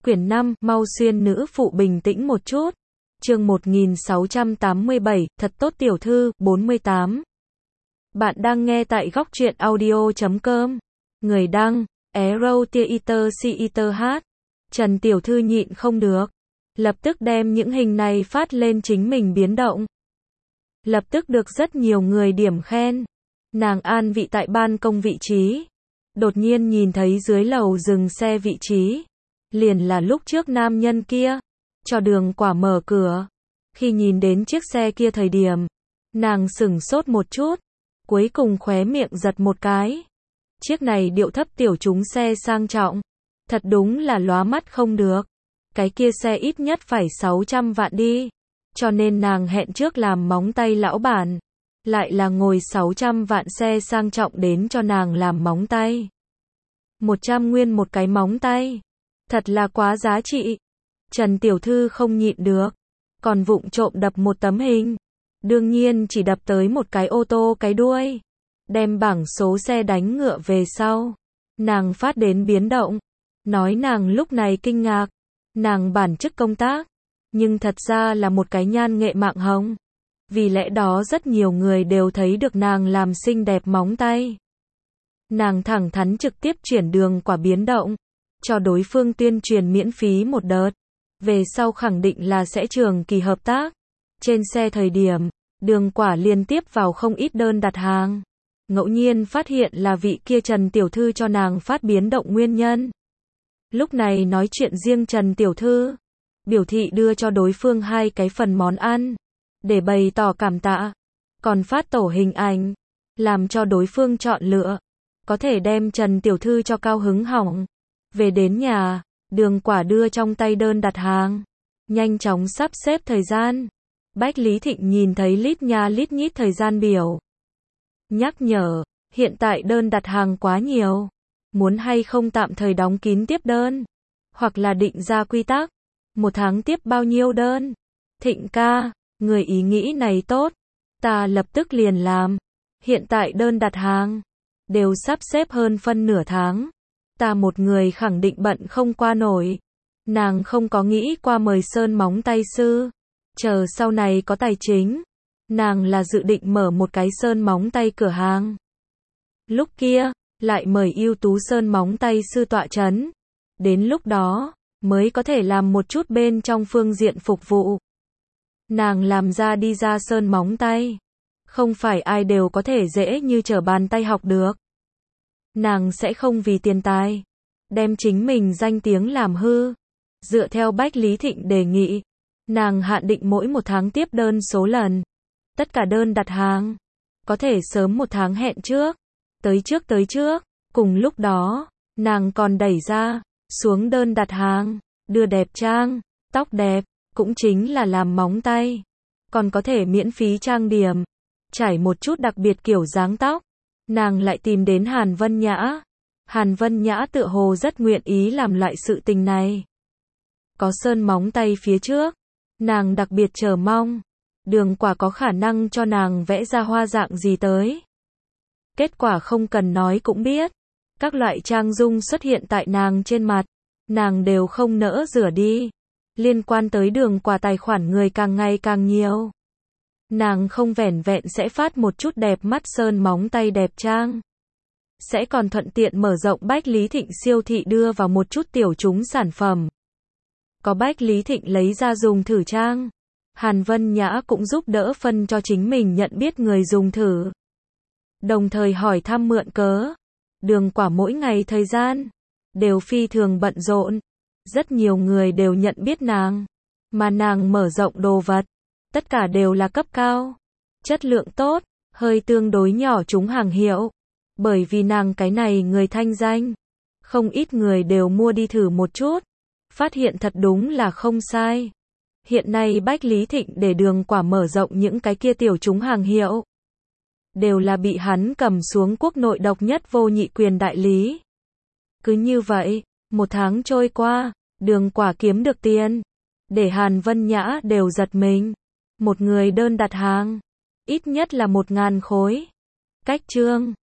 Quyển 5, mau xuyên nữ phụ bình tĩnh một chút. Chương 1687, thật tốt tiểu thư, 48. Bạn đang nghe tại góc truyện audio.com. Người đăng, Arrow Theater CETH. Trần tiểu thư nhịn không được. Lập tức đem những hình này phát lên chính mình biến động. Lập tức được rất nhiều người điểm khen. Nàng an vị tại ban công vị trí. Đột nhiên nhìn thấy dưới lầu dừng xe vị trí. Liền là lúc trước nam nhân kia. Cho Đường Quả mở cửa. Khi nhìn đến chiếc xe kia thời điểm. Nàng sửng sốt một chút. Cuối cùng khóe miệng giật một cái. Chiếc này điệu thấp tiểu chúng xe sang trọng. Thật đúng là lóa mắt không được. Cái kia xe ít nhất phải 600 vạn đi. Cho nên nàng hẹn trước làm móng tay lão bản. Lại là ngồi 600 vạn xe sang trọng đến cho nàng làm móng tay. 100 nguyên một cái móng tay. Thật là quá giá trị. Trần tiểu thư không nhịn được. Còn vụng trộm đập một tấm hình. Đương nhiên chỉ đập tới một cái ô tô cái đuôi. Đem bảng số xe đánh ngựa về sau. Nàng phát đến biến động. Nói nàng lúc này kinh ngạc. Nàng bản chức công tác. Nhưng thật ra là một cái nhan nghệ mạng hồng. Vì lẽ đó rất nhiều người đều thấy được nàng làm xinh đẹp móng tay. Nàng thẳng thắn trực tiếp chuyển Đường Quả biến động. Cho đối phương tuyên truyền miễn phí một đợt. Về sau khẳng định là sẽ trường kỳ hợp tác. Trên xe thời điểm, Đường Quả liên tiếp vào không ít đơn đặt hàng. Ngẫu nhiên phát hiện là vị kia Trần tiểu thư cho nàng phát biến động nguyên nhân. Lúc này nói chuyện riêng Trần tiểu thư. Biểu thị đưa cho đối phương 2 cái phần món ăn. Để bày tỏ cảm tạ. Còn phát tổ hình ảnh. Làm cho đối phương chọn lựa. Có thể đem Trần tiểu thư cho cao hứng hỏng. Về đến nhà, Đường Quả đưa trong tay đơn đặt hàng. Nhanh chóng sắp xếp thời gian. Bách Lý Thịnh nhìn thấy lít nha lít nhít thời gian biểu. Nhắc nhở, hiện tại đơn đặt hàng quá nhiều. Muốn hay không tạm thời đóng kín tiếp đơn. Hoặc là định ra quy tắc. 1 tháng tiếp bao nhiêu đơn. Thịnh ca, người ý nghĩ này tốt. Ta lập tức liền làm. Hiện tại đơn đặt hàng. Đều sắp xếp hơn phân nửa tháng. Ta một người khẳng định bận không qua nổi. Nàng không có nghĩ qua mời sơn móng tay sư. Chờ sau này có tài chính. Nàng là dự định mở một cái sơn móng tay cửa hàng. Lúc kia, lại mời ưu tú sơn móng tay sư tọa chấn. Đến lúc đó, mới có thể làm một chút bên trong phương diện phục vụ. Nàng làm ra đi ra sơn móng tay. Không phải ai đều có thể dễ như trở bàn tay học được. Nàng sẽ không vì tiền tài. Đem chính mình danh tiếng làm hư. Dựa theo Bách Lý Thịnh đề nghị. Nàng hạn định mỗi 1 tháng tiếp đơn số lần. Tất cả đơn đặt hàng. Có thể sớm 1 tháng hẹn trước. Tới trước. Cùng lúc đó, nàng còn đẩy ra. Xuống đơn đặt hàng. Đưa đẹp trang. Tóc đẹp. Cũng chính là làm móng tay. Còn có thể miễn phí trang điểm. Trải một chút đặc biệt kiểu dáng tóc. Nàng lại tìm đến Hàn Vân Nhã. Hàn Vân Nhã tựa hồ rất nguyện ý làm loại sự tình này. Có sơn móng tay phía trước. Nàng đặc biệt chờ mong. Đường Quả có khả năng cho nàng vẽ ra hoa dạng gì tới. Kết quả không cần nói cũng biết. Các loại trang dung xuất hiện tại nàng trên mặt. Nàng đều không nỡ rửa đi. Liên quan tới Đường Quả tài khoản người càng ngày càng nhiều. Nàng không vẻn vẹn sẽ phát một chút đẹp mắt sơn móng tay đẹp trang. Sẽ còn thuận tiện mở rộng Bách Lý Thịnh siêu thị đưa vào một chút tiểu chúng sản phẩm. Có Bách Lý Thịnh lấy ra dùng thử trang. Hàn Vân Nhã cũng giúp đỡ phân cho chính mình nhận biết người dùng thử. Đồng thời hỏi thăm mượn cớ. Đường Quả mỗi ngày thời gian. Đều phi thường bận rộn. Rất nhiều người đều nhận biết nàng. Mà nàng mở rộng đồ vật. Tất cả đều là cấp cao. Chất lượng tốt. Hơi tương đối nhỏ chúng hàng hiệu. Bởi vì nàng cái này người thanh danh. Không ít người đều mua đi thử một chút. Phát hiện thật đúng là không sai. Hiện nay Bách Lý Thịnh để Đường Quả mở rộng những cái kia tiểu chúng hàng hiệu. Đều là bị hắn cầm xuống quốc nội độc nhất vô nhị quyền đại lý. Cứ như vậy, 1 tháng trôi qua, Đường Quả kiếm được tiền. Để Hàn Vân Nhã đều giật mình. Một người đơn đặt hàng. Ít nhất là 1000 khối. Cách chương.